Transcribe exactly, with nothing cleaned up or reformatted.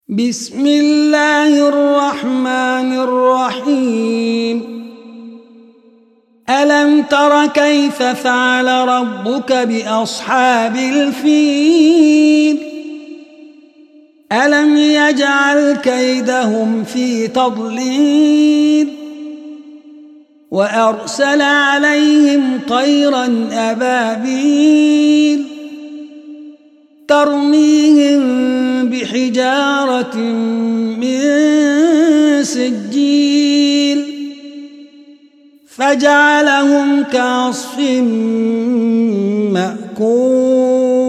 بسم الله الرحمن الرحيم. ألم تر كيف فعل ربك بأصحاب الفيل؟ ألم يجعل كيدهم في تضليل وأرسل عليهم طيرا أبابيل ترميهم بحجارة من سجيل فجعلهم كعصف مأكول.